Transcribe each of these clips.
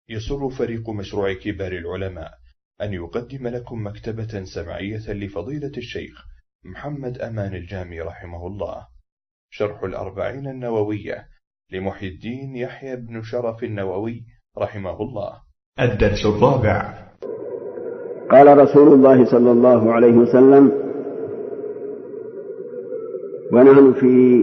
يسر فريق مشروع كبار العلماء أن يقدم لكم مكتبة سمعية لفضيلة الشيخ محمد أمان الجامي رحمه الله، شرح الأربعين النووية لمحي الدين يحيى بن شرف النووي رحمه الله. الدرس الرابع. قال رسول الله صلى الله عليه وسلم: ونحن في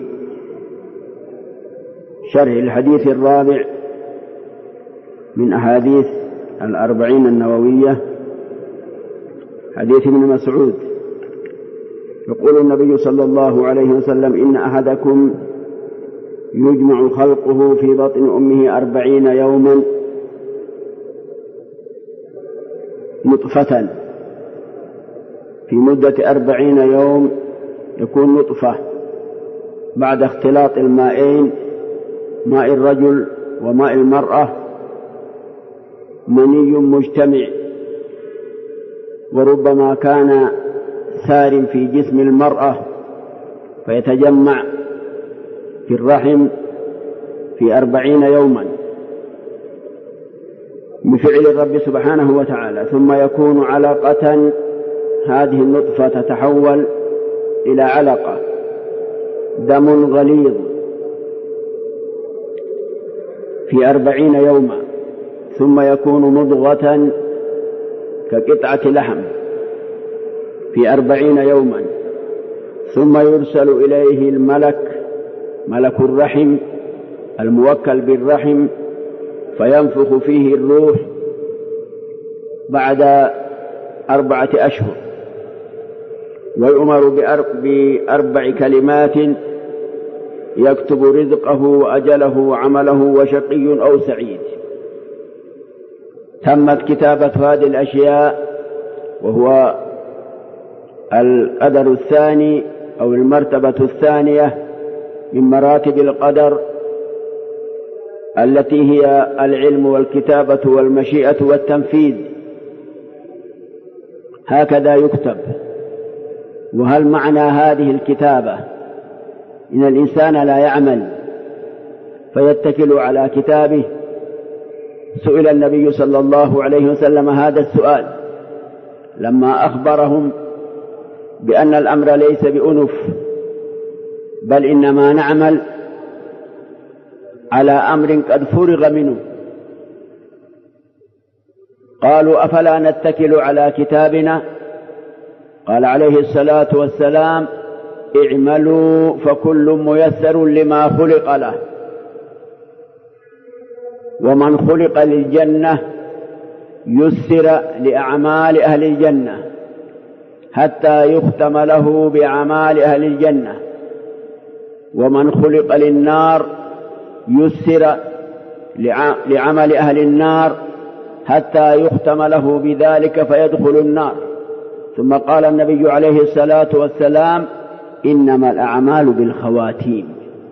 شرح الحديث الرابع من أحاديث الأربعين النووية، حديث ابن مسعود. يقول النبي صلى الله عليه وسلم: إن أحدكم يجمع خلقه في بطن أمه 40 يوما نطفة، في مدة 40 يوم يكون نطفة بعد اختلاط المائين، ماء الرجل وماء المرأة، مني مجتمع، وربما كان سار في جسم المرأة فيتجمع في الرحم في 40 يوما بفعل الرب سبحانه وتعالى، ثم يكون علقة، هذه النطفة تتحول إلى علقة، دم غليظ في 40 يوما، ثم يكون مضغة كقطعة لحم في 40 يوما، ثم يرسل إليه الملك، ملك الرحم الموكل بالرحم، فينفخ فيه الروح بعد 4 أشهر، ويؤمر ب4 كلمات يكتب رزقه وأجله وعمله وشقي أو سعيد. تمت كتابة هذه الأشياء، وهو القدر الثاني أو المرتبة الثانية من مراتب القدر، التي هي العلم والكتابة والمشيئة والتنفيذ. هكذا يكتب. وهل معنى هذه الكتابة؟ إن الإنسان لا يعمل فيتكل على كتابه. سئل النبي صلى الله عليه وسلم هذا السؤال لما أخبرهم بأن الأمر ليس بأنف، بل إنما نعمل على أمر قد فرغ منه. قالوا: أفلا نتكل على كتابنا؟ قال عليه الصلاة والسلام: اعملوا فكل ميسر لما خلق له، ومن خلق للجنة يسر لأعمال أهل الجنة حتى يختم له بأعمال أهل الجنة، ومن خلق للنار يسر لعمل أهل النار حتى يختم له بذلك فيدخل النار. ثم قال النبي عليه الصلاة والسلام: إنما الأعمال بالخواتيم،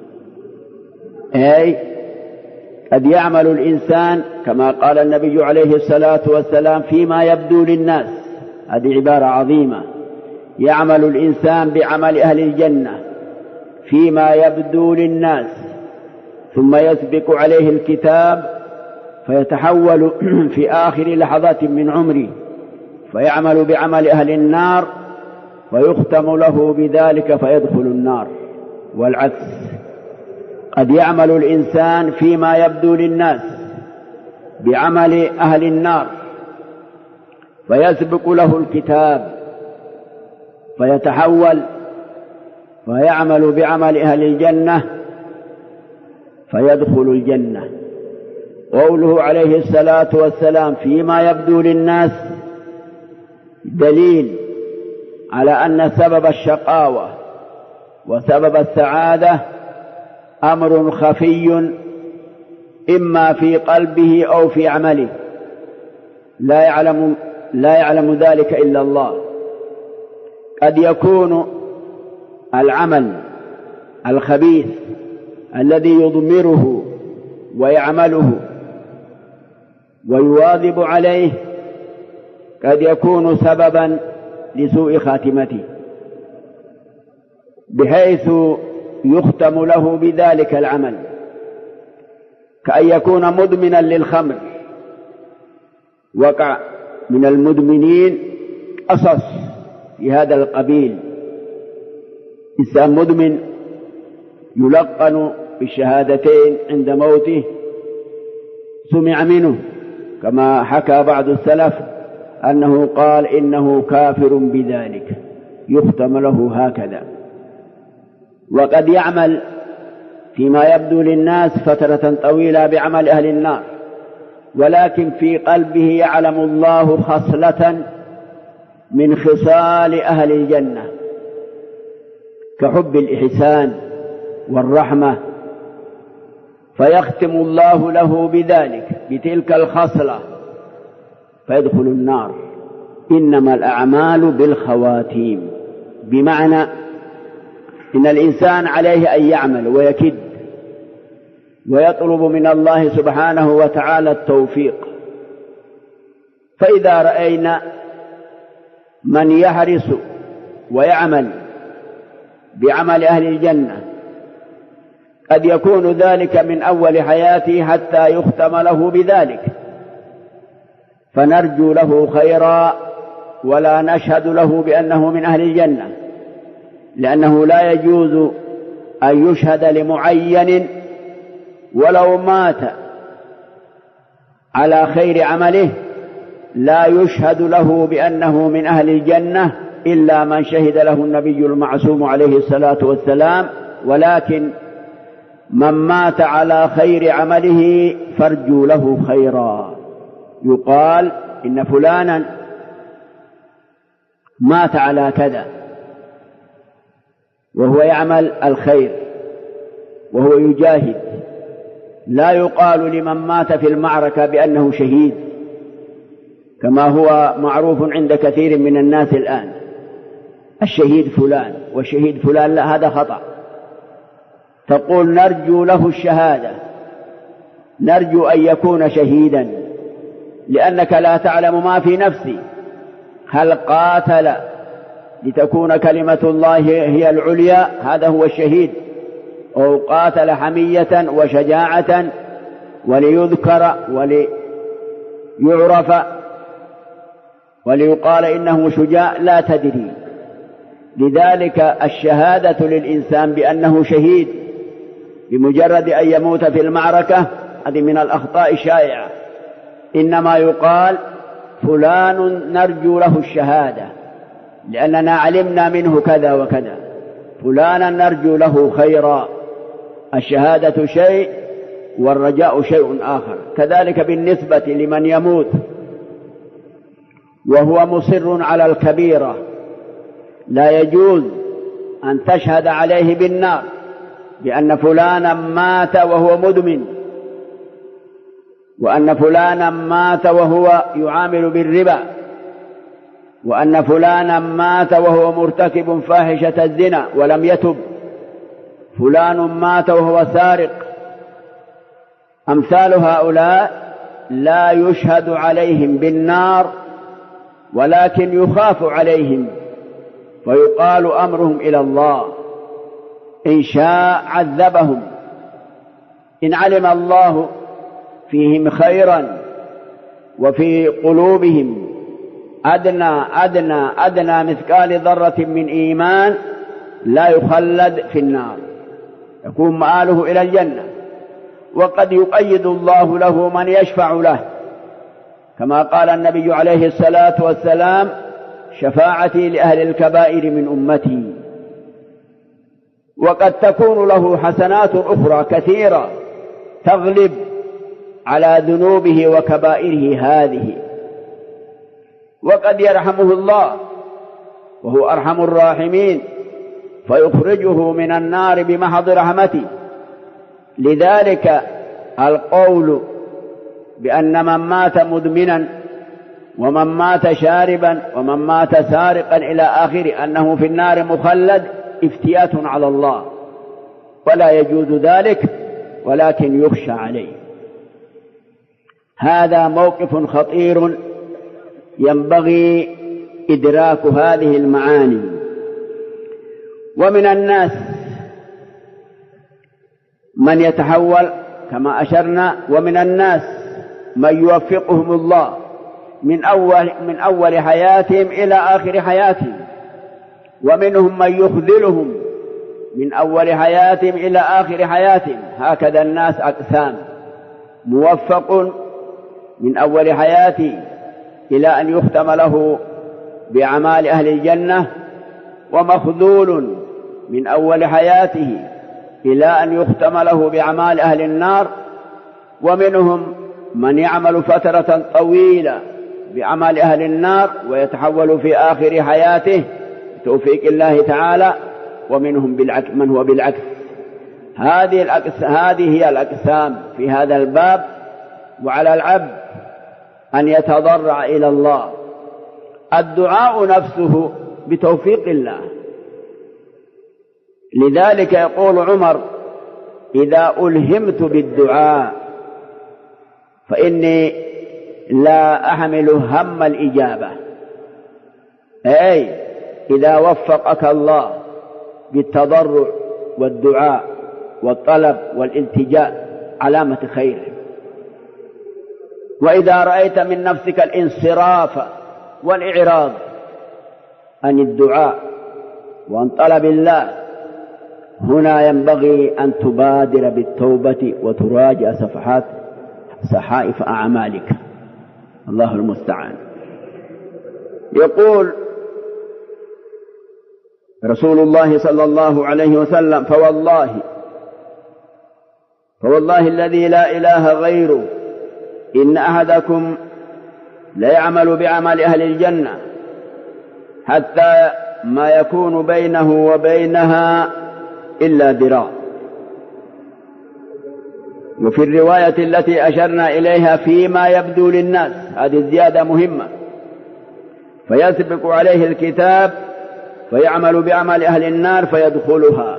أي قد يعمل الإنسان كما قال النبي عليه الصلاة والسلام فيما يبدو للناس، هذه عبارة عظيمة، يعمل الإنسان بعمل أهل الجنة فيما يبدو للناس، ثم يسبق عليه الكتاب فيتحول في آخر لحظات من عمره فيعمل بعمل أهل النار ويختم له بذلك فيدخل النار. والعكس، قد يعمل الإنسان فيما يبدو للناس بعمل أهل النار فيسبق له الكتاب فيتحول ويعمل بعمل أهل الجنة فيدخل الجنة. قوله عليه الصلاة والسلام فيما يبدو للناس دليل على أن سبب الشقاوة وسبب السعادة أمر خفي، إما في قلبه أو في عمله، لا يعلم ذلك إلا الله. قد يكون العمل الخبيث الذي يضمره ويعمله ويواظب عليه قد يكون سببا لسوء خاتمته، بحيث يختم له بذلك العمل، كأن يكون مدمنا للخمر وقع من المدمنين قصص في هذا القبيل. إنسان مدمن يلقن بالشهادتين عند موته، سمع منه كما حكى بعض السلف أنه قال إنه كافر بذلك، يختم له هكذا. وقد يعمل فيما يبدو للناس فترة طويلة بعمل أهل النار، ولكن في قلبه يعلم الله خصلة من خصال أهل الجنة كحب الإحسان والرحمة، فيختم الله له بذلك بتلك الخصلة فيدخل النار. إنما الأعمال بالخواتيم، بمعنى إن الإنسان عليه أن يعمل ويكد ويطلب من الله سبحانه وتعالى التوفيق. فإذا رأينا من يحرص ويعمل بعمل أهل الجنة قد يكون ذلك من أول حياته حتى يختم له بذلك، فنرجو له خيرا ولا نشهد له بأنه من أهل الجنة، لأنه لا يجوز أن يشهد لمعين ولو مات على خير عمله، لا يشهد له بأنه من أهل الجنة إلا من شهد له النبي المعصوم عليه الصلاة والسلام. ولكن من مات على خير عمله فارجوا له خيرا، يقال إن فلانا مات على كذا وهو يعمل الخير وهو يجاهد، لا يقال لمن مات في المعركة بأنه شهيد كما هو معروف عند كثير من الناس الآن، الشهيد فلان والشهيد فلان، لا، هذا خطأ. تقول نرجو له الشهادة، نرجو أن يكون شهيدا، لأنك لا تعلم ما في نفسي، هل قاتل لتكون كلمة الله هي العليا، هذا هو الشهيد، أو قاتل حمية وشجاعة وليذكر وليعرف وليقال إنه شجاع، لا تدري. لذلك الشهادة للإنسان بأنه شهيد بمجرد أن يموت في المعركة هذه من الأخطاء الشائعة، إنما يقال فلان نرجو له الشهادة لأننا علمنا منه كذا وكذا، فلانا نرجو له خيرا. الشهادة شيء والرجاء شيء آخر. كذلك بالنسبة لمن يموت وهو مصر على الكبيرة، لا يجوز أن تشهد عليه بالنار بأن فلانا مات وهو مدمن، وأن فلانا مات وهو يعامل بالربا، وأن فلانا مات وهو مرتكب فاحشة الزنا ولم يتب، فلان مات وهو سارق. أمثال هؤلاء لا يشهد عليهم بالنار، ولكن يخاف عليهم ويقال أمرهم إلى الله، إن شاء عذبهم، إن علم الله فيهم خيرا وفي قلوبهم أدنى مثقال ذرة من إيمان لا يخلد في النار، يكون مآله إلى الجنة. وقد يقيد الله له من يشفع له، كما قال النبي عليه الصلاة والسلام شفاعتي لأهل الكبائر من أمتي. وقد تكون له حسنات أخرى كثيرة تغلب على ذنوبه وكبائره هذه، وقد يرحمه الله وهو أرحم الراحمين فيخرجه من النار بمحض رحمته. لذلك القول بأن من مات مدمنا ومن مات شاربا ومن مات سارقا إلى آخره أنه في النار مخلد افتيات على الله، ولا يجوز ذلك، ولكن يخشى عليه. هذا موقف خطير ينبغي إدراك هذه المعاني. ومن الناس من يتحول كما أشرنا، ومن الناس من يوفقهم الله من أول حياتهم إلى آخر حياتهم، ومنهم من يخذلهم من أول حياتهم إلى آخر حياتهم. هكذا الناس أقسام: موفق من أول حياته إلى أن يختم له بأعمال أهل الجنة، ومخذول من أول حياته إلى أن يختم له بأعمال أهل النار. ومنهم من يعمل فترة طويلة بعمل أهل النار ويتحول في آخر حياته بتوفيق الله تعالى. ومنهم من هو بالعكس. هذه هي الأقسام في هذا الباب. وعلى العبد أن يتضرع إلى الله. الدعاء نفسه بتوفيق الله. لذلك يقول عمر: إذا ألهمت بالدعاء فإني لا أحمل هم الإجابة. أي إذا وفقك الله بالتضرع والدعاء والطلب والالتجاء علامة خير. وإذا رأيت من نفسك الانصراف والإعراض عن الدعاء وعن طلب الله، هنا ينبغي أن تبادر بالتوبة وتراجع صحائف أعمالك. الله المستعان. يقول رسول الله صلى الله عليه وسلم: فوالله الذي لا إله غيره إن أحدكم ليعمل بعمل أهل الجنة حتى ما يكون بينه وبينها إلا ذراع. وفي الرواية التي أشرنا إليها: فيما يبدو للناس. هذه الزيادة مهمة. فيسبق عليه الكتاب فيعمل بعمل أهل النار فيدخلها.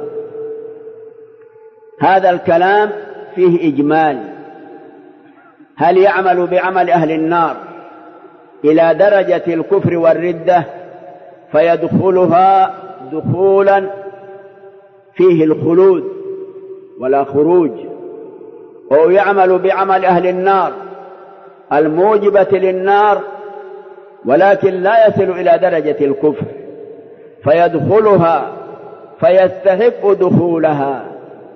هذا الكلام فيه إجمال. هل يعمل بعمل أهل النار إلى درجة الكفر والردة فيدخلها دخولا فيه الخلود ولا خروج، أو يعمل بعمل أهل النار الموجبة للنار ولكن لا يصل إلى درجة الكفر فيدخلها فيستحق دخولها،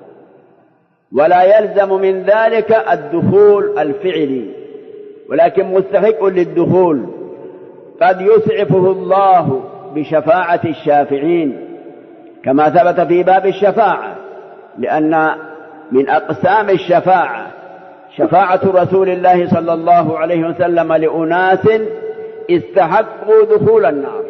ولا يلزم من ذلك الدخول الفعلي، ولكن مستحق للدخول. قد يسعفه الله بشفاعة الشافعين كما ثبت في باب الشفاعة، لأن من أقسام الشفاعة شفاعة رسول الله صلى الله عليه وسلم لأناس استحقوا دخول النار،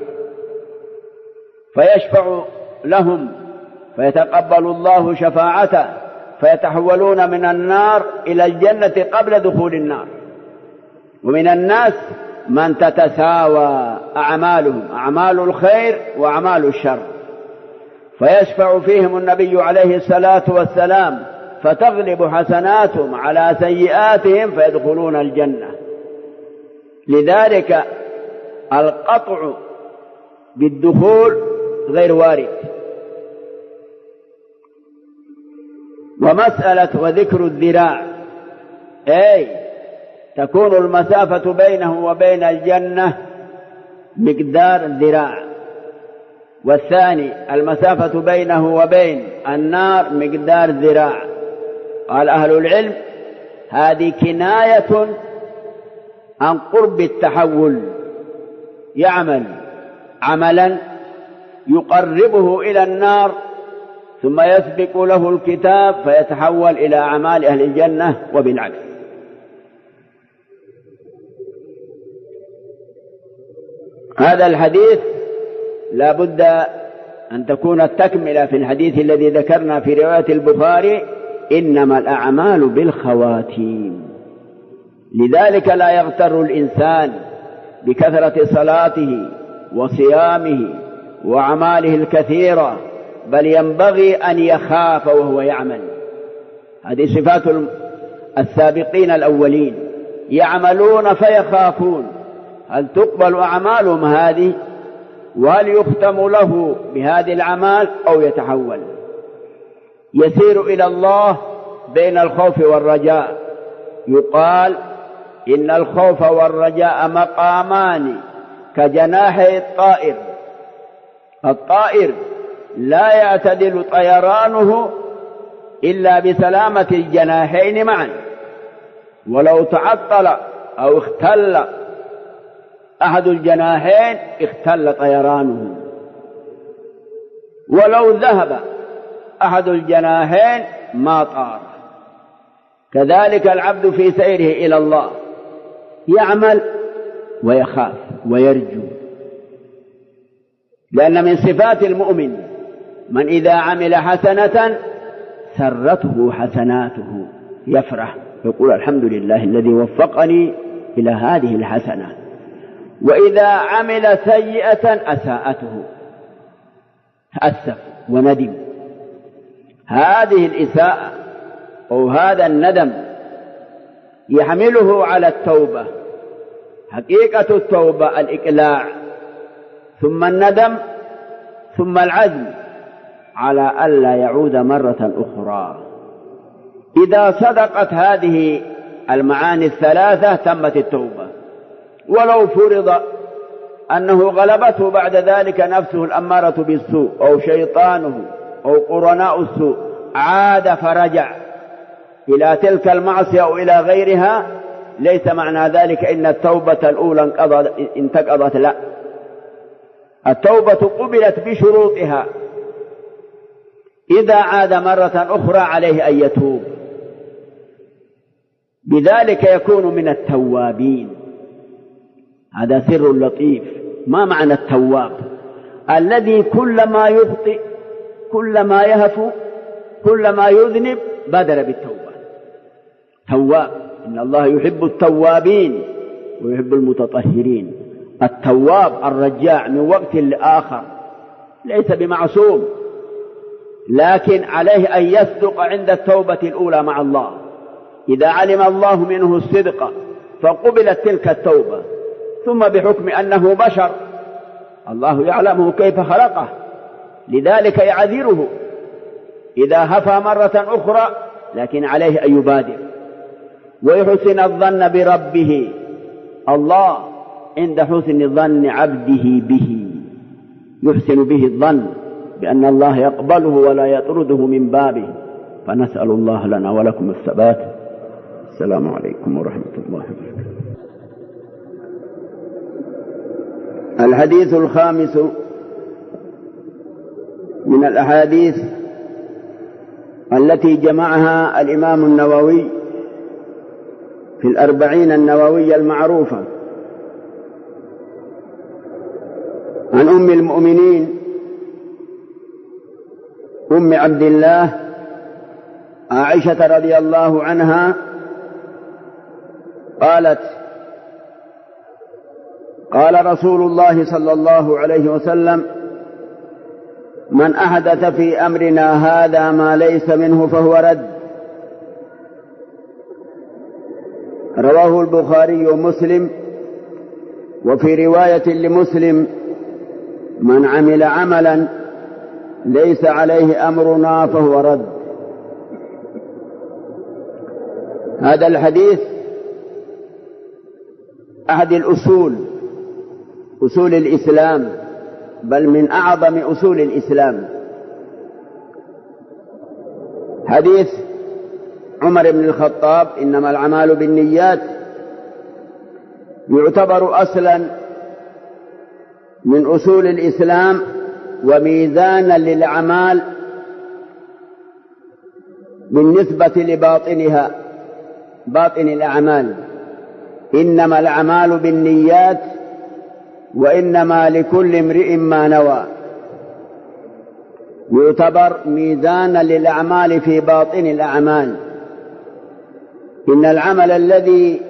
فيشفع لهم فيتقبل الله شفاعته فيتحولون من النار إلى الجنة قبل دخول النار. ومن الناس من تتساوى أعمالهم، أعمال الخير وأعمال الشر، فيشفع فيهم النبي عليه الصلاة والسلام فتغلب حسناتهم على سيئاتهم فيدخلون الجنة. لذلك القطع بالدخول غير وارد. ومسألة وذكر الذراع، أي تكون المسافة بينه وبين الجنة مقدار الذراع، والثاني المسافة بينه وبين النار مقدار ذراع. قال أهل العلم: هذه كناية عن قرب التحول، يعمل عملا يقربه إلى النار ثم يسبق له الكتاب فيتحول إلى أعمال أهل الجنة وبالعكس. هذا الحديث لا بد أن تكون التكملة في الحديث الذي ذكرنا في رواية البخاري: إنما الأعمال بالخواتيم. لذلك لا يغتر الإنسان بكثرة صلاته وصيامه وأعماله الكثيرة، بل ينبغي أن يخاف وهو يعمل. هذه صفات السابقين الأولين، يعملون فيخافون هل تقبل أعمالهم هذه، وهل يختم له بهذه الأعمال أو يتحول. يسير إلى الله بين الخوف والرجاء. يقال: إن الخوف والرجاء مقامان كجناحي الطائر. الطائر لا يعتدل طيرانه إلا بسلامة الجناحين معا، ولو تعطل أو اختل أحد الجناحين اختل طيرانه، ولو ذهب أحد الجناحين ما طار. كذلك العبد في سيره إلى الله يعمل ويخاف ويرجو، لأن من صفات المؤمن من إذا عمل حسنة سرته حسناته، يفرح يقول الحمد لله الذي وفقني إلى هذه الحسنة، وإذا عمل سيئة أساءته تأسف وندم. هذه الإساءة أو هذا الندم يحمله على التوبة. حقيقة التوبة الإقلاع، ثم الندم، ثم العزم على ألا يعود مرة أخرى. إذا صدقت هذه المعاني الثلاثة تمت التوبة. ولو فرض أنه غلبته بعد ذلك نفسه الأمارة بالسوء أو شيطانه أو قرناء السوء، عاد فرجع إلى تلك المعصية أو إلى غيرها، ليس معنى ذلك إن التوبة الأولى انتقضت، لا، التوبة قبلت بشروطها. إذا عاد مرة أخرى عليه أن يتوب، بذلك يكون من التوابين. هذا سر لطيف. ما معنى التواب؟ الذي كلما يخطئ، كلما يهفو، كلما يذنب بادر بالتوبة. تواب، إن الله يحب التوابين ويحب المتطهرين. التواب الرجاع من وقت لآخر ليس بمعصوم، لكن عليه أن يصدق عند التوبة الأولى مع الله. إذا علم الله منه الصدق فقبلت تلك التوبة، ثم بحكم أنه بشر الله يعلمه كيف خلقه، لذلك يعذره إذا هفى مرة أخرى، لكن عليه أن يبادر ويحسن الظن بربه. الله عند حسن ظن عبده به يحسن به الظن بأن الله يقبله ولا يطرده من بابه. فنسأل الله لنا ولكم الثبات. السلام عليكم ورحمة الله وبركاته. الحديث الخامس من الأحاديث التي جمعها الإمام النووي في الأربعين النووية المعروفة، عن أم المؤمنين أم عبد الله عائشة رضي الله عنها قالت: قال رسول الله صلى الله عليه وسلم: من أحدث في أمرنا هذا ما ليس منه فهو رد. رواه البخاري ومسلم. وفي رواية لمسلم: من عمل عملا ليس عليه أمرنا فهو رد. هذا الحديث أحد أصول الإسلام، بل من أعظم أصول الإسلام. حديث عمر بن الخطاب: إنما الأعمال بالنيات، يعتبر أصلا من أصول الإسلام وميزانا للأعمال بالنسبة لباطنها، باطن الأعمال. إنما الأعمال بالنيات وإنما لكل امرئ ما نوى، يعتبر ميزانا للأعمال في باطن الأعمال. إن العمل الذي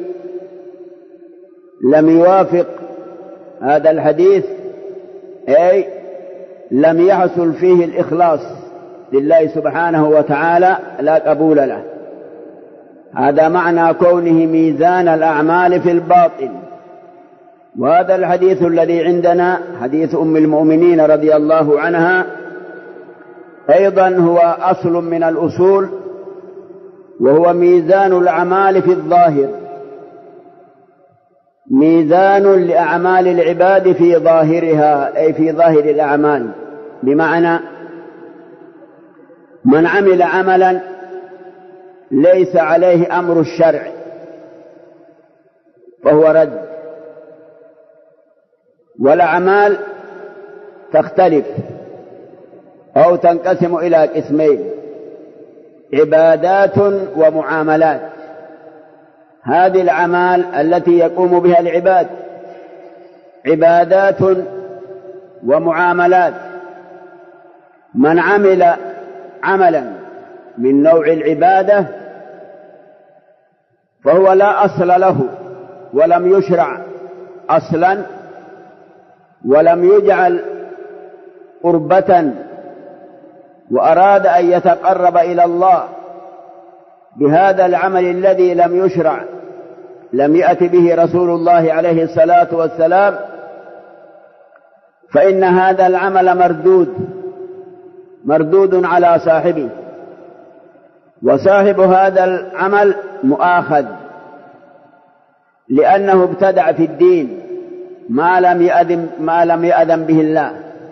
لم يوافق هذا الحديث أي لم يحصل فيه الإخلاص لله سبحانه وتعالى لا قبول له. هذا معنى كونه ميزان الأعمال في الباطن. وهذا الحديث الذي عندنا حديث أم المؤمنين رضي الله عنها أيضا هو أصل من الأصول، وهو ميزان الأعمال في الظاهر. ميزان لأعمال العباد في ظاهرها، أي في ظاهر الأعمال، بمعنى من عمل عملا ليس عليه أمر الشرع فهو رد. والأعمال تختلف أو تنقسم إلى قسمين: عبادات ومعاملات. هذه الأعمال التي يقوم بها العباد عبادات ومعاملات. من عمل عملا من نوع العبادة فهو لا أصل له ولم يشرع أصلا ولم يجعل قربة، وأراد أن يتقرب إلى الله بهذا العمل الذي لم يشرع، لم يأت به رسول الله عليه الصلاة والسلام، فإن هذا العمل مردود على صاحبه، وصاحب هذا العمل مؤاخذ لأنه ابتدع في الدين ما لم يأذن به الله،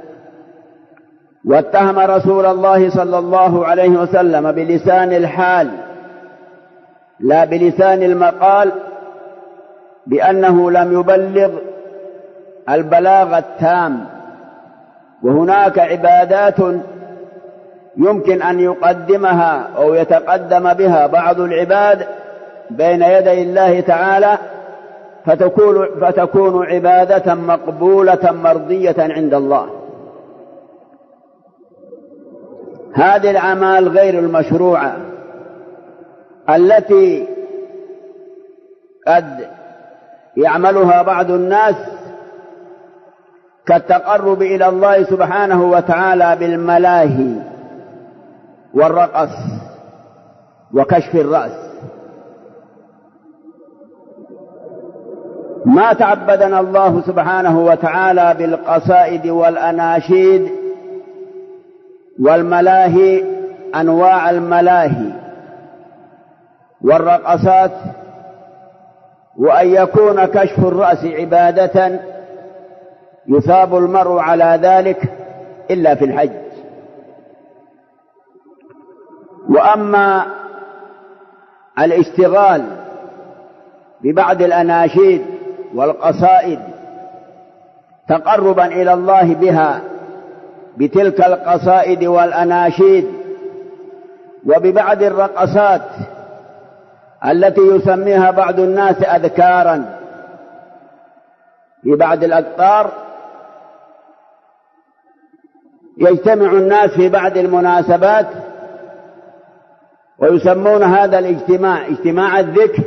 واتهم رسول الله صلى الله عليه وسلم بلسان الحال لا بلسان المقال بأنه لم يبلغ البلاغ التام. وهناك عبادات يمكن أن يقدمها أو يتقدم بها بعض العباد بين يدي الله تعالى فتكون عبادة مقبولة مرضية عند الله. هذه الأعمال غير المشروعة التي قد يعملها بعض الناس كالتقرب إلى الله سبحانه وتعالى بالملاهي والرقص وكشف الرأس. ما تعبدنا الله سبحانه وتعالى بالقصائد والأناشيد والملاهي، أنواع الملاهي والرقصات، وأن يكون كشف الرأس عبادة يثاب المرء على ذلك إلا في الحج. وأما الاشتغال ببعض الأناشيد والقصائد تقربا إلى الله بها بتلك القصائد والأناشيد، وببعض الرقصات التي يسميها بعض الناس أذكارا في بعض الأقطار، يجتمع الناس في بعض المناسبات ويسمون هذا الاجتماع اجتماع الذكر،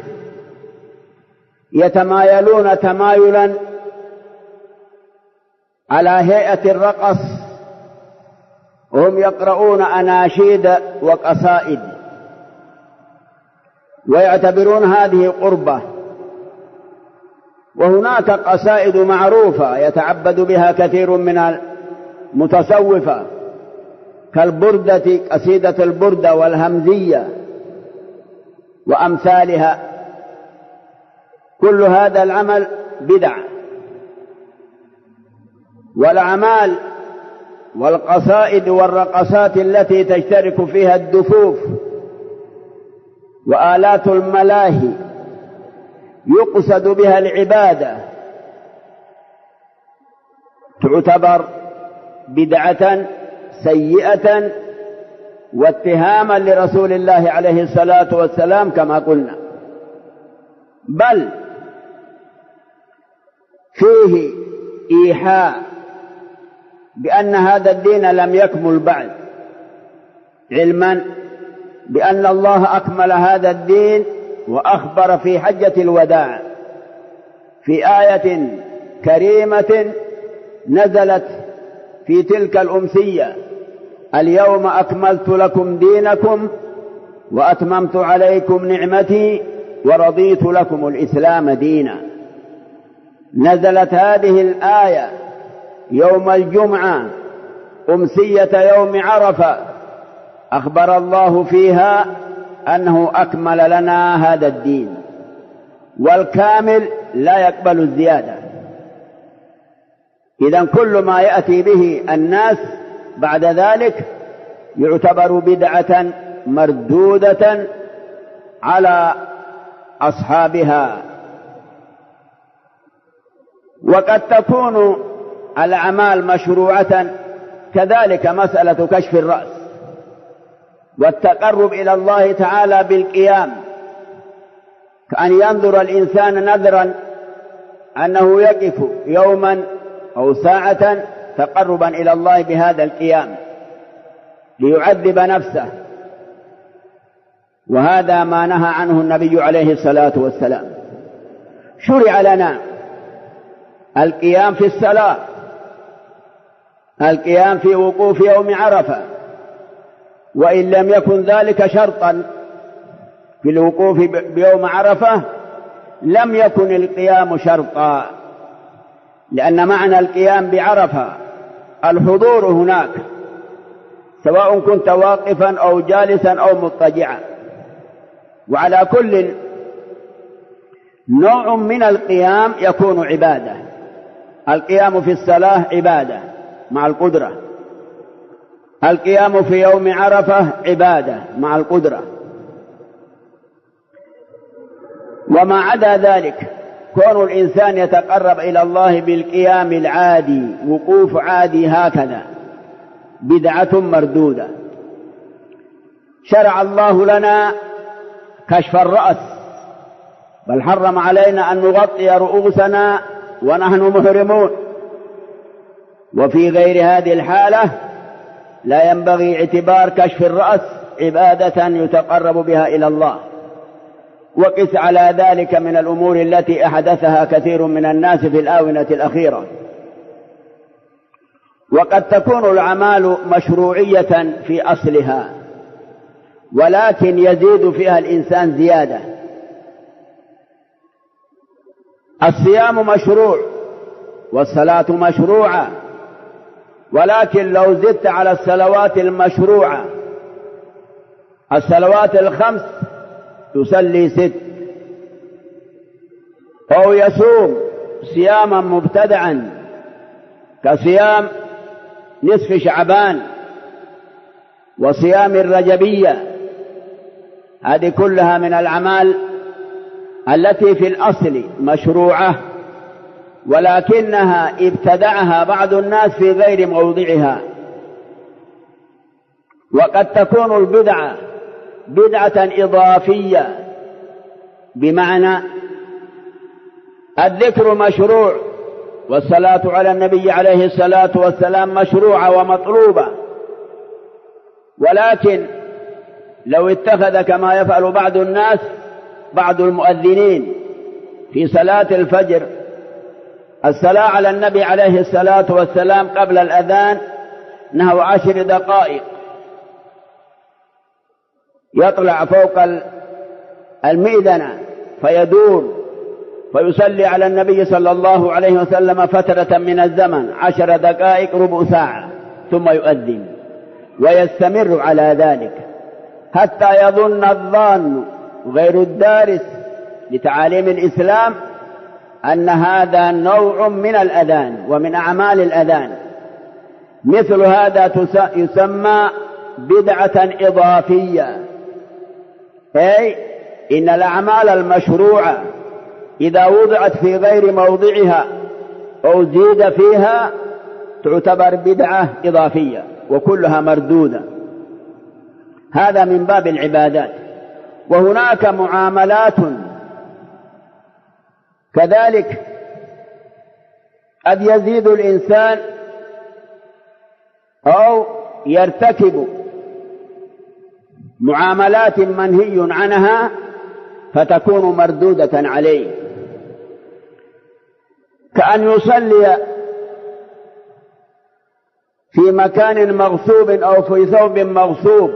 يتمايلون تمايلا على هيئة الرقص وهم يقرؤون أناشيد وقصائد، ويعتبرون هذه قربة. وهناك قصائد معروفة يتعبد بها كثير من المتصوفة كالبردة، قصيدة البردة والهمزية وأمثالها. كل هذا العمل بدع. والأعمال والقصائد والرقصات التي تشترك فيها الدفوف وآلات الملاهي يقصد بها العبادة تعتبر بدعة سيئة واتهاما لرسول الله عليه الصلاة والسلام كما قلنا، بل فيه إيحاء بأن هذا الدين لم يكمل بعد، علما بأن الله أكمل هذا الدين وأخبر في حجة الوداع في آية كريمة نزلت في تلك الأمسية: اليوم أكملت لكم دينكم وأتممت عليكم نعمتي ورضيت لكم الإسلام دينا. نزلت هذه الآية يوم الجمعة أمسية يوم عرفة، أخبر الله فيها أنه أكمل لنا هذا الدين، والكامل لا يقبل الزيادة. إذن كل ما يأتي به الناس بعد ذلك يعتبر بدعة مردودة على أصحابها. وقد تكون الأعمال مشروعة، كذلك مسألة كشف الرأس والتقرب إلى الله تعالى بالقيام، كأن ينظر الإنسان نذرا أنه يقف يوما أو ساعة تقربا إلى الله بهذا القيام ليعذب نفسه، وهذا ما نهى عنه النبي عليه الصلاة والسلام. شرع لنا القيام في الصلاة، القيام في وقوف يوم عرفة، وإن لم يكن ذلك شرطا في الوقوف بيوم عرفة لم يكن القيام شرطا، لأن معنى القيام بعرفة الحضور هناك، سواء كنت واقفا أو جالسا أو مضطجعا. وعلى كل نوع من القيام يكون عبادة. القيام في الصلاة عبادة مع القدرة، القيام في يوم عرفة عبادة مع القدرة. وما عدا ذلك كون الإنسان يتقرب إلى الله بالقيام العادي، وقوف عادي هكذا، بدعة مردودة. شرع الله لنا كشف الرأس، بل حرم علينا أن نغطي رؤوسنا ونحن محرمون، وفي غير هذه الحالة لا ينبغي اعتبار كشف الرأس عبادة يتقرب بها إلى الله. وقس على ذلك من الأمور التي أحدثها كثير من الناس في الآونة الأخيرة. وقد تكون الأعمال مشروعية في أصلها، ولكن يزيد فيها الإنسان زيادة. الصيام مشروع والصلاة مشروعة، ولكن لو زدت على الصلوات المشروعة الصلوات الخمس تصلي 6، أو يصوم صياما مبتدعا كصيام نصف شعبان وصيام الرجبية، هذه كلها من الأعمال التي في الأصل مشروعة، ولكنها ابتدعها بعض الناس في غير موضعها. وقد تكون البدعة بدعة إضافية، بمعنى الذكر مشروع والصلاة على النبي عليه الصلاة والسلام مشروعة ومطلوبة، ولكن لو اتخذ كما يفعل بعض الناس بعض المؤذنين في صلاة الفجر الصلاة على النبي عليه الصلاة والسلام قبل الأذان نحو 10 دقائق، يطلع فوق المئذنة فيدور فيصلي على النبي صلى الله عليه وسلم فترة من الزمن 10 دقائق ربع ساعة، ثم يؤذن ويستمر على ذلك حتى يظن الظان غير الدارس لتعاليم الإسلام أن هذا نوع من الأذان ومن أعمال الأذان. مثل هذا يسمى بدعة إضافية، أي إن الأعمال المشروعة إذا وضعت في غير موضعها أو زيد فيها تعتبر بدعة إضافية وكلها مردودة. هذا من باب العبادات. وهناك معاملات كذلك قد يزيد الإنسان أو يرتكب معاملات منهي عنها فتكون مردودة عليه، كأن يصلي في مكان مغصوب أو في ثوب مغصوب.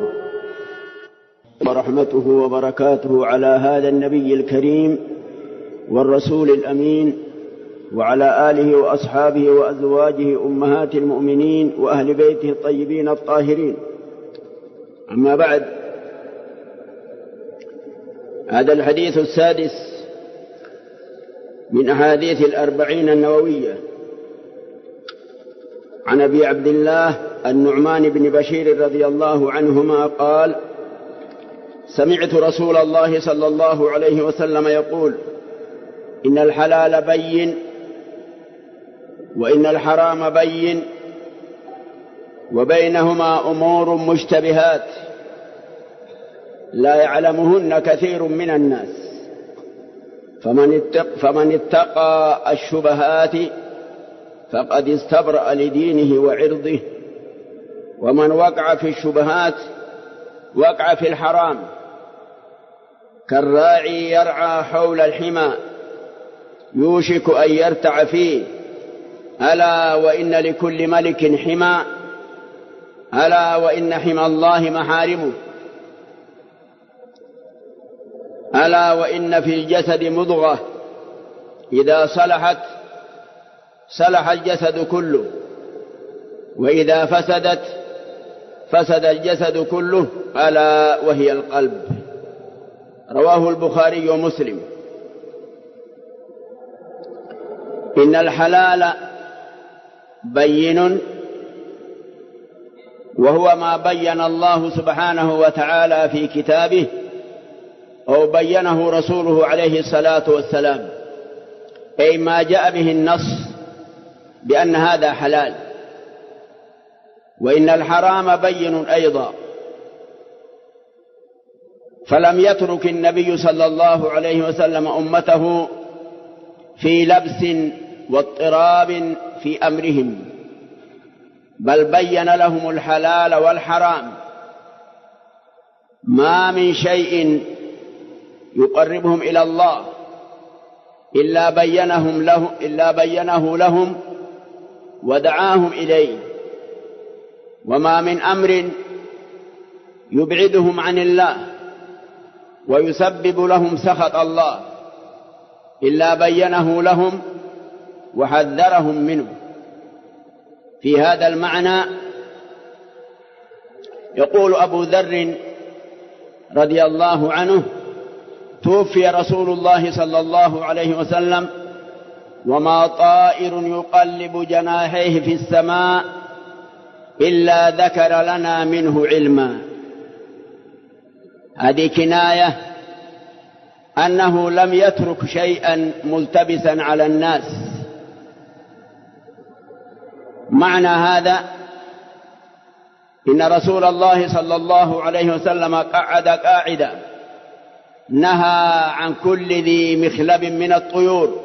ورحمته وبركاته على هذا النبي الكريم والرسول الأمين وعلى آله وأصحابه وأزواجه أمهات المؤمنين وأهل بيته الطيبين الطاهرين. أما بعد، هذا الحديث السادس من أحاديث الأربعين النووية عن أبي عبد الله النعمان بن بشير رضي الله عنهما قال: سمعت رسول الله صلى الله عليه وسلم يقول: إن الحلال بين وإن الحرام بين وبينهما أمور مشتبهات لا يعلمهن كثير من الناس، فمن اتقى الشبهات فقد استبرأ لدينه وعرضه، ومن وقع في الشبهات وقع في الحرام، كالراعي يرعى حول الحمى يوشك أن يرتع فيه، ألا وإن لكل ملك حمى، ألا وإن حمى الله محارمه، ألا وإن في الجسد مضغة إذا صلحت صلح الجسد كله، وإذا فسدت فسد الجسد كله، ألا وهي القلب. رواه البخاري ومسلم. إن الحلال بين، وهو ما بين الله سبحانه وتعالى في كتابه أو بينه رسوله عليه الصلاة والسلام، أي ما جاء به النص بأن هذا حلال. وإن الحرام بين أيضا، فلم يترك النبي صلى الله عليه وسلم أمته في لبس واضطراب في أمرهم، بل بين لهم الحلال والحرام. ما من شيء يقربهم إلى الله إلا بينه لهم ودعاهم إليه، وما من أمر يبعدهم عن الله ويسبب لهم سخط الله إلا بينه لهم وحذرهم منه. في هذا المعنى يقول أبو ذر رضي الله عنه: توفي رسول الله صلى الله عليه وسلم وما طائر يقلب جناحيه في السماء إلا ذكر لنا منه علما. هذه كناية أنه لم يترك شيئا ملتبسا على الناس. معنى هذا إن رسول الله صلى الله عليه وسلم قعد قاعدة نهى عن كل ذي مخلب من الطيور،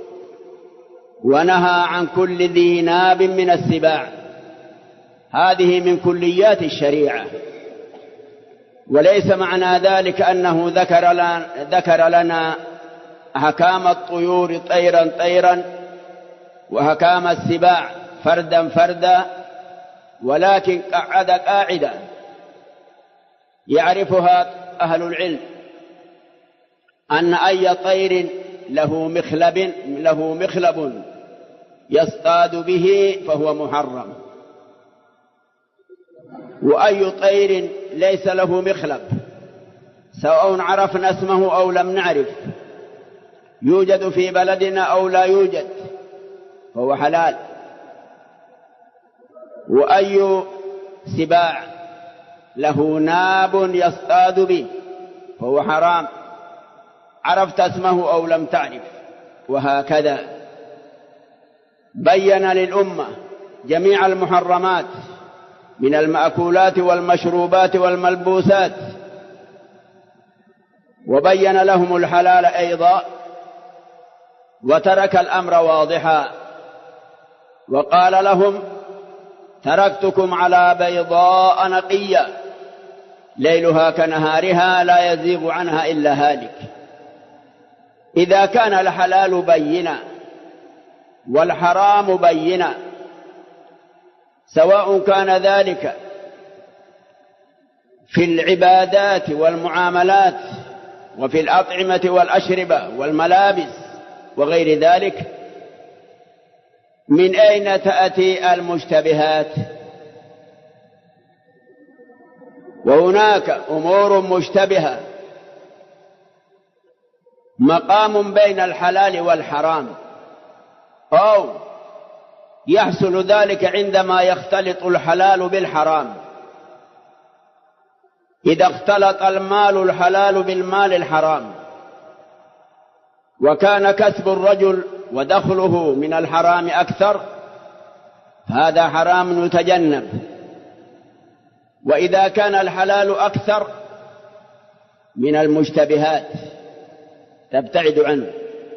ونهى عن كل ذي ناب من السباع. هذه من كليات الشريعة، وليس معنى ذلك أنه ذكر لنا أحكام الطيور طيرا طيرا وأحكام السباع فردا فردا، ولكن قعد قاعدة يعرفها أهل العلم أن أي طير له مخلب يصطاد به فهو محرم، وأي طير ليس له مخلب سواء عرفنا اسمه أو لم نعرف، يوجد في بلدنا أو لا يوجد، فهو حلال. وأي سباع له ناب يصطاد به فهو حرام، عرفت اسمه أو لم تعرف. وهكذا بين للأمة جميع المحرمات من المأكولات والمشروبات والملبوسات، وبين لهم الحلال أيضا، وترك الأمر واضحا، وقال لهم: تركتكم على بيضاء نقية ليلها كنهارها لا يزيغ عنها إلا هالك. إذا كان الحلال بينا والحرام بينا، سواء كان ذلك في العبادات والمعاملات وفي الأطعمة والأشربة والملابس وغير ذلك، من أين تأتي المشتبهات؟ وهناك أمور مشتبهة مقام بين الحلال والحرام، أو يحصل ذلك عندما يختلط الحلال بالحرام. إذا اختلط المال الحلال بالمال الحرام وكان كسب الرجل ودخله من الحرام أكثر، فهذا حرام يتجنب. وإذا كان الحلال أكثر من المشتبهات تبتعد عنه.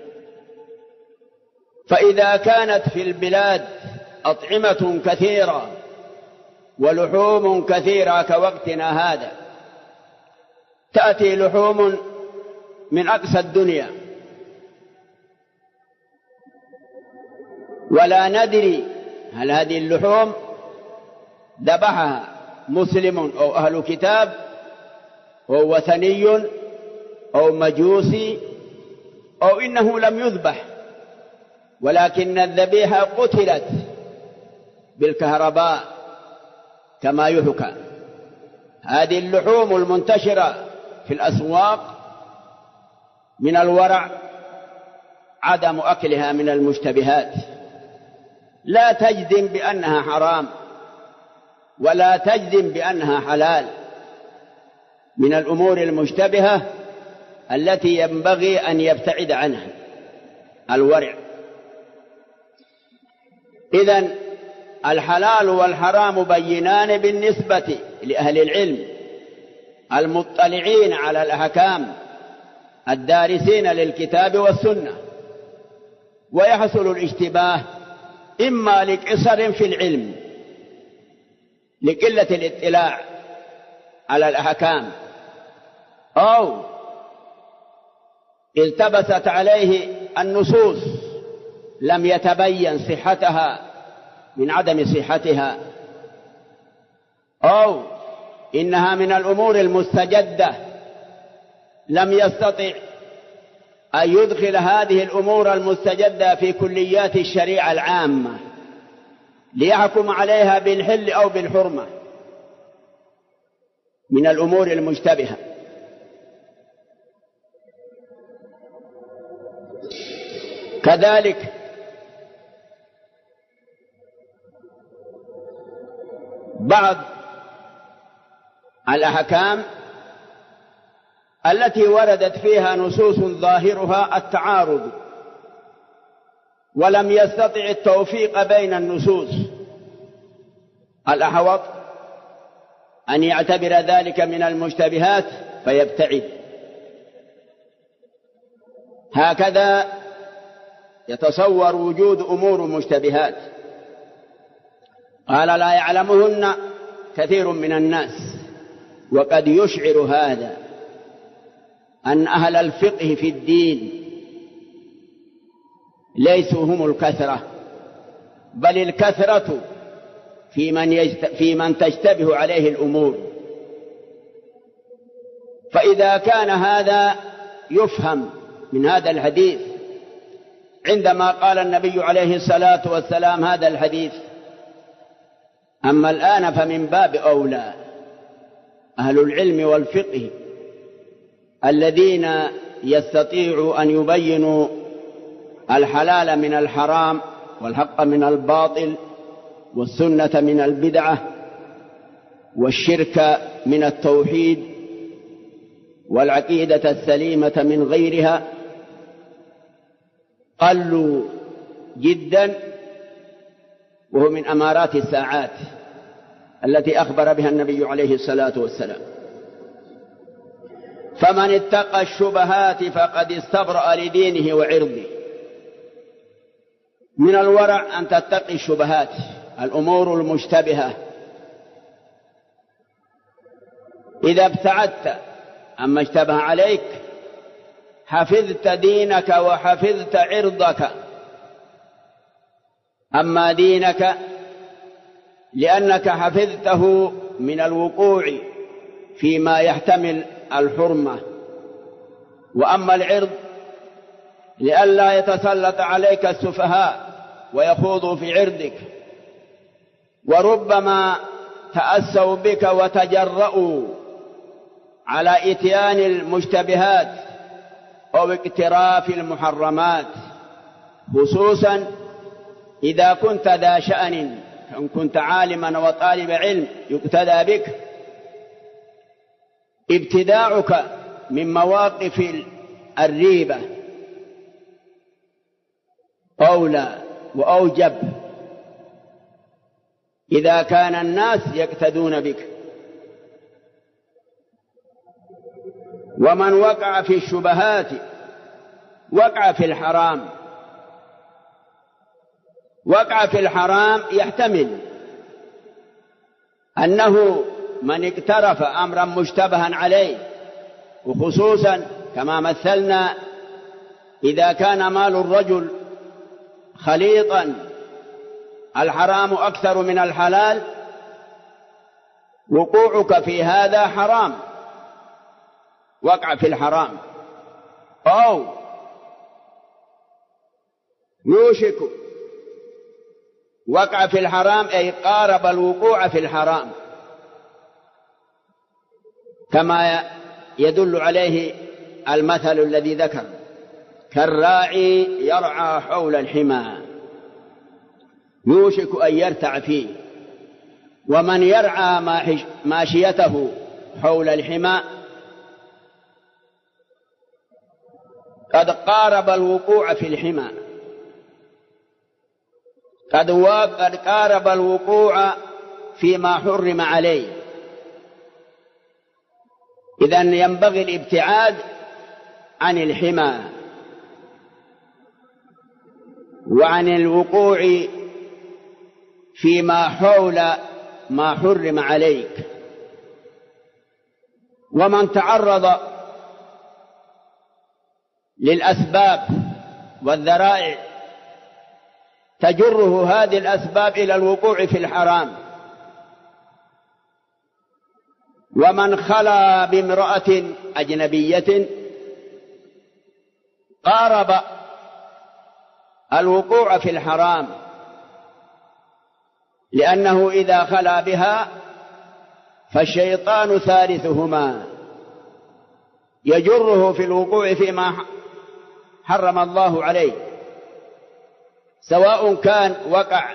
فإذا كانت في البلاد أطعمة كثيرة ولحوم كثيرة كوقتنا هذا، تأتي لحوم من أقصى الدنيا ولا ندري هل هذه اللحوم ذبحها مسلم أو أهل كتاب أو وثني أو مجوسي أو إنه لم يذبح، ولكن الذبيحة قتلت بالكهرباء كما يحكى. هذه اللحوم المنتشرة في الأسواق من الورع عدم أكلها من المشتبهات، لا تجزم بأنها حرام ولا تجزم بأنها حلال، من الأمور المشتبهة التي ينبغي أن يبتعد عنها الورع. إذن الحلال والحرام بينان بالنسبة لأهل العلم المطلعين على الأحكام الدارسين للكتاب والسنة، ويحصل الاشتباه إما لقصر في العلم لقلة الاطلاع على الأحكام، أو التبست عليه النصوص لم يتبين صحتها من عدم صحتها، أو إنها من الأمور المستجدة لم يستطع أن يدخل هذه الأمور المستجدة في كليات الشريعة العامة ليحكم عليها بالحل أو بالحرمة، من الأمور المشتبهة. كذلك بعض الأحكام التي وردت فيها نصوص ظاهرها التعارض ولم يستطع التوفيق بين النصوص، الأحوط أن يعتبر ذلك من المشتبهات فيبتعد. هكذا يتصور وجود أمور مشتبهات قال لا يعلمهن كثير من الناس، وقد يشعر هذا أن أهل الفقه في الدين ليسوا هم الكثرة، بل الكثرة في من تشتبه عليه الأمور. فإذا كان هذا يفهم من هذا الحديث عندما قال النبي عليه الصلاة والسلام هذا الحديث، أما الآن فمن باب أولى أهل العلم والفقه الذين يستطيعوا أن يبينوا الحلال من الحرام والحق من الباطل والسنة من البدعة والشرك من التوحيد والعقيدة السليمة من غيرها، قلوا جدا، وهو من أمارات الساعات التي أخبر بها النبي عليه الصلاة والسلام. فمن اتقى الشبهات فقد استبرأ لدينه وعرضه. من الورع أن تتقي الشبهات، الأمور المشتبهة. إذا ابتعدت عما اشتبه عليك حفظت دينك وحفظت عرضك. أما دينك لأنك حفظته من الوقوع فيما يحتمل الحرمة، وأما العرض لئلا يتسلط عليك السفهاء ويخوضوا في عرضك، وربما تأسوا بك وتجرؤوا على إتيان المشتبهات أو اقتراف المحرمات، خصوصا إذا كنت ذا شأن، إن كنت عالما وطالب علم يقتدى بك. ابتداعك من مواقف الريبة أولى وأوجب إذا كان الناس يقتدون بك. ومن وقع في الشبهات وقع في الحرام. وقع في الحرام يحتمل أنه من اقترف أمرا مشتبها عليه، وخصوصا كما مثلنا إذا كان مال الرجل خليطا الحرام أكثر من الحلال، وقوعك في هذا حرام، وقع في الحرام. أو يوشك وقع في الحرام أي قارب الوقوع في الحرام، كما يدل عليه المثل الذي ذكر: كالراعي يرعى حول الحمى، يوشك أن يرتع فيه. ومن يرعى ماشيته حول الحمى قد قارب الوقوع في الحمى، قد قارب الوقوع فيما حرم عليه. إذن ينبغي الابتعاد عن الحمى وعن الوقوع فيما حول ما حرم عليك. ومن تعرض للأسباب والذرائع تجره هذه الأسباب إلى الوقوع في الحرام. ومن خلا بامرأة أجنبية قارب الوقوع في الحرام، لأنه إذا خلا بها فالشيطان ثالثهما، يجره في الوقوع فيما حرم الله عليه، سواء كان وقع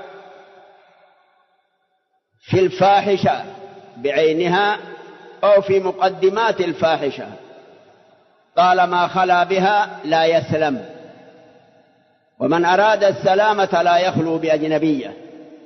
في الفاحشة بعينها أو في مقدمات الفاحشة، طالما خلا بها لا يسلم. ومن أراد السلامة لا يخلو بأجنبية.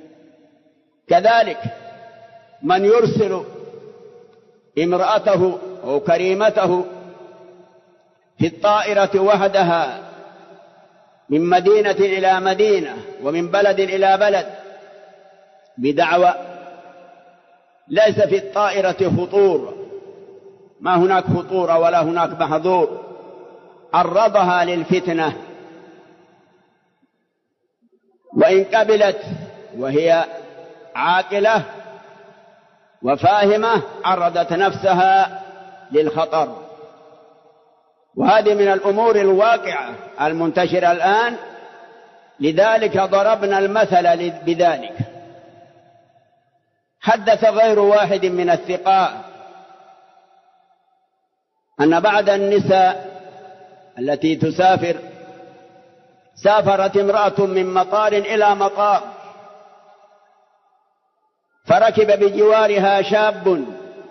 كذلك من يرسل امرأته أو كريمته في الطائرة وحدها من مدينة إلى مدينة ومن بلد إلى بلد بدعوى ليس في الطائرة خطور، ما هناك خطورة ولا هناك محظور، عرضها للفتنة، وإن قبلت وهي عاقلة وفاهمة عرضت نفسها للخطر. وهذه من الأمور الواقعة المنتشرة الآن، لذلك ضربنا المثل بذلك. حدث غير واحد من الثقات أن بعض النساء التي تسافر سافرت امرأة من مطار إلى مطار، فركب بجوارها شاب،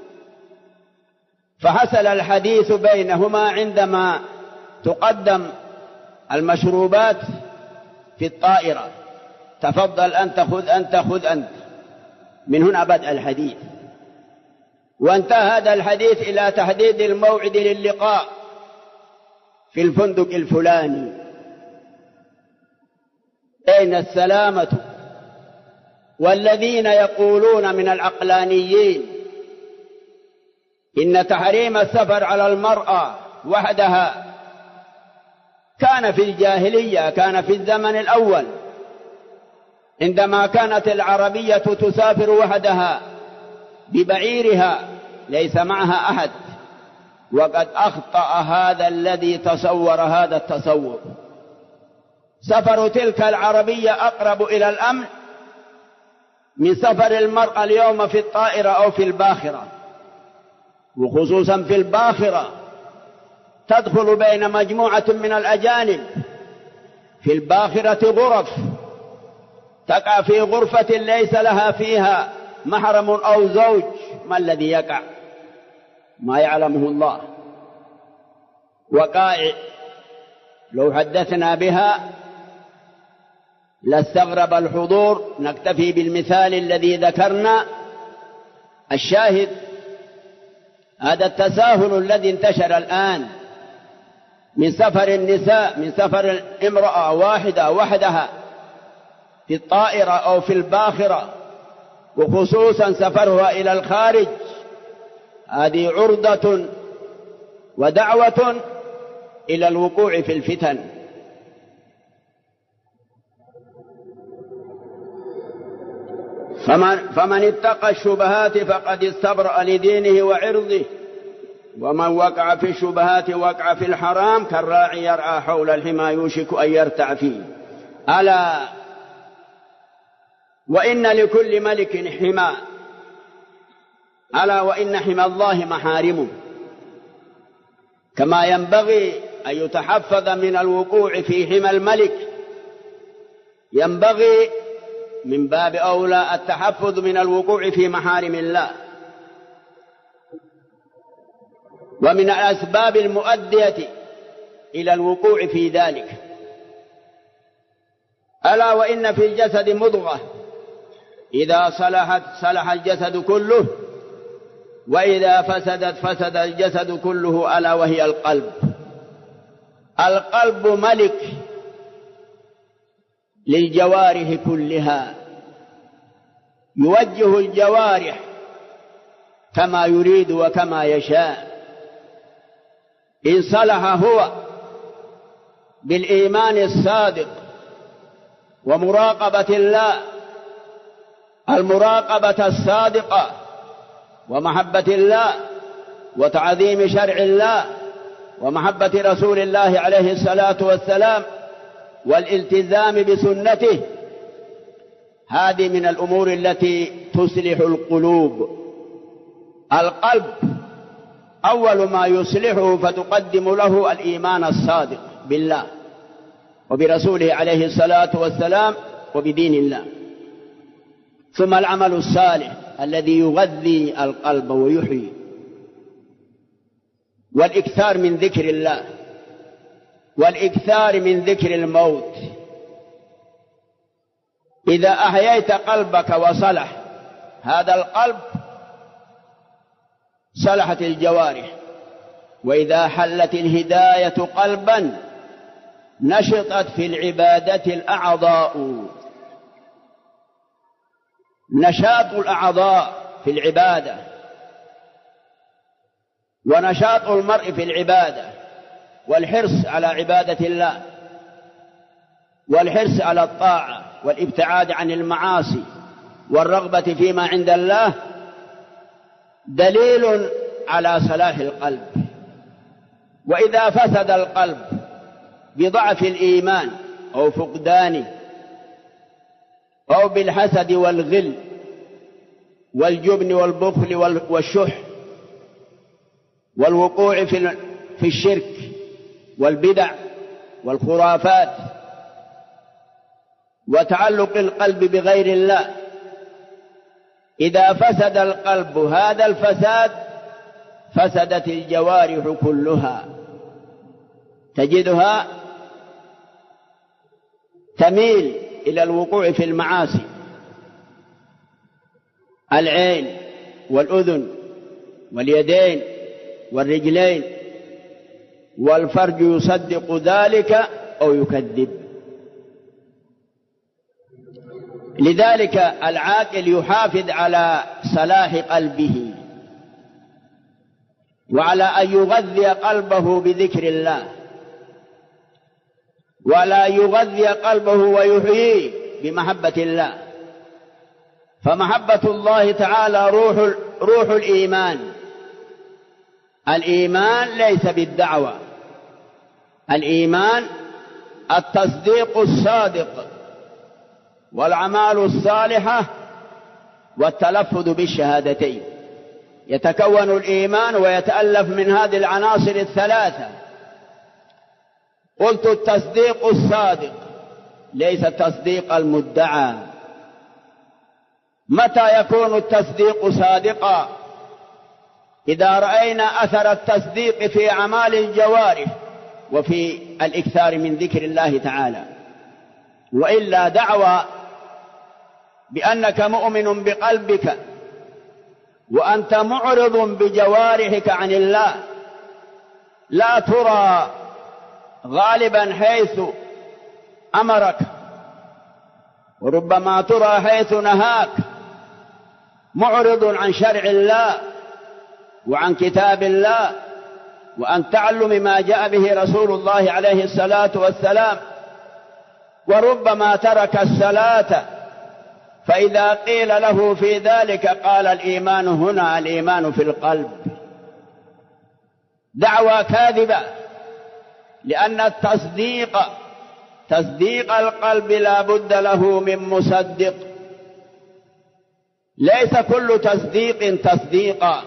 فحصل الحديث بينهما عندما تقدم المشروبات في الطائرة: تفضل أنت، خذ أنت، خذ أنت. من هنا بدأ الحديث، وانتهى هذا الحديث إلى تحديد الموعد للقاء في الفندق الفلاني. أين السلامة؟ والذين يقولون من العقلانيين إن تحريم السفر على المرأة وحدها كان في الجاهلية، كان في الزمن الأول عندما كانت العربية تسافر وحدها ببعيرها ليس معها أحد. وقد أخطأ هذا الذي تصور هذا التصور. سفر تلك العربية أقرب إلى الأمن من سفر المرأة اليوم في الطائرة أو في الباخرة، وخصوصا في الباخرة تدخل بين مجموعة من الأجانب في الباخرة غرف، تقع في غرفة ليس لها فيها محرم أو زوج، ما الذي يقع؟ ما يعلمه الله. وقائع لو حدثنا بها لاستغرب الحضور، نكتفي بالمثال الذي ذكرنا. الشاهد هذا التساهل الذي انتشر الآن من سفر النساء، من سفر امرأة واحدة وحدها في الطائرة أو في الباخرة، وخصوصا سفرها إلى الخارج، هذه عرضة ودعوة إلى الوقوع في الفتن. فمن اتقى الشبهات فقد استبرأ لدينه وعرضه، ومن وقع في الشبهات وقع في الحرام كالراعي يرعى حول الحمى يوشك أن يرتع فيه. ألا وإن لكل ملك حمى، ألا وإن حمى الله محارمه، كما ينبغي أن يتحفظ من الوقوع في حمى الملك، ينبغي من باب أولى التحفظ من الوقوع في محارم الله. ومن الأسباب المؤدية إلى الوقوع في ذلك، ألا وإن في الجسد مضغة إذا صلحت صلح الجسد كله، وإذا فسدت فسد الجسد كله، ألا وهي القلب. القلب ملك للجوارح كلها، يوجه الجوارح كما يريد وكما يشاء. إن صلح هو بالإيمان الصادق ومراقبة الله، المراقبة الصادقة، ومحبة الله وتعظيم شرع الله ومحبة رسول الله عليه الصلاة والسلام والالتزام بسنته، هذه من الأمور التي تصلح القلوب. القلب أول ما يصلحه فتقدم له الإيمان الصادق بالله وبرسوله عليه الصلاة والسلام وبدين الله، ثم العمل الصالح الذي يغذي القلب ويحيي، والإكثار من ذكر الله، والإكثار من ذكر الموت. إذا أحييت قلبك وصلح هذا القلب صلحت الجوارح، وإذا حلت الهداية قلبا نشطت في العبادة الأعضاء. نشاط الأعضاء في العبادة، ونشاط المرء في العبادة، والحرص على عبادة الله، والحرص على الطاعة، والابتعاد عن المعاصي، والرغبة فيما عند الله، دليل على صلاح القلب. وإذا فسد القلب بضعف الإيمان أو فقدانه، أو بالحسد والغل والجبن والبخل والشح والوقوع في الشرك والبدع والخرافات وتعلق القلب بغير الله، إذا فسد القلب هذا الفساد فسدت الجوارح كلها، تجدها تميل إلى الوقوع في المعاصي. العين والأذن واليدين والرجلين والفرج يصدق ذلك أو يكذب. لذلك العاقل يحافظ على صلاح قلبه، وعلى أن يغذي قلبه بذكر الله، ولا يغذي قلبه ويحييه بمحبة الله. فمحبة الله تعالى روح الإيمان. الإيمان ليس بالدعوة، الإيمان التصديق الصادق والأعمال الصالحة والتلفظ بالشهادتين. يتكون الإيمان ويتألف من هذه العناصر الثلاثة: قلت التصديق الصادق ليس التصديق المدعى. متى يكون التصديق صادقا؟ إذا رأينا أثر التصديق في أعمال الجوارح وفي الإكثار من ذكر الله تعالى. وإلا دعوى بأنك مؤمن بقلبك وأنت معرض بجوارحك عن الله لا ترى غالبا حيث أمرك، وربما ترى حيث نهاك، معرض عن شرع الله وعن كتاب الله وعن تعلم ما جاء به رسول الله عليه الصلاة والسلام. وربما ترك الصلاة، فإذا قيل له في ذلك قال الإيمان هنا الإيمان في القلب. دعوى كاذبة، لأن تصديق القلب لا بد له من مصدق. ليس كل تصديق تصديقا،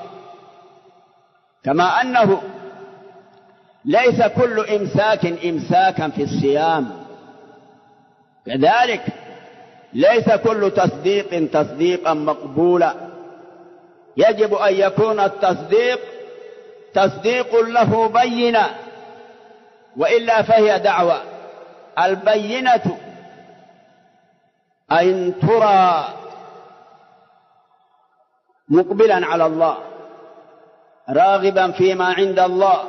كما أنه ليس كل إمساك إمساكا في الصيام، كذلك ليس كل تصديق تصديقا مقبولا. يجب أن يكون التصديق تصديق له بينة، وإلا فهي دعوة. البينة أن ترى مقبلا على الله راغبا فيما عند الله،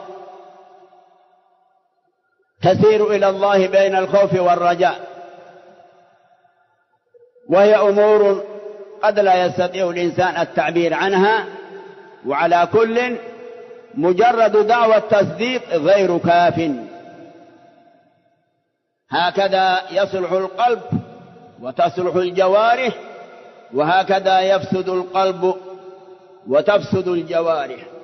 تسير إلى الله بين الخوف والرجاء، وهي أمور قد لا يستطيع الإنسان التعبير عنها. وعلى كل مجرد دعوى التصديق غير كاف. هكذا يصلح القلب وتصلح الجوارح، وهكذا يفسد القلب وتفسد الجوارح.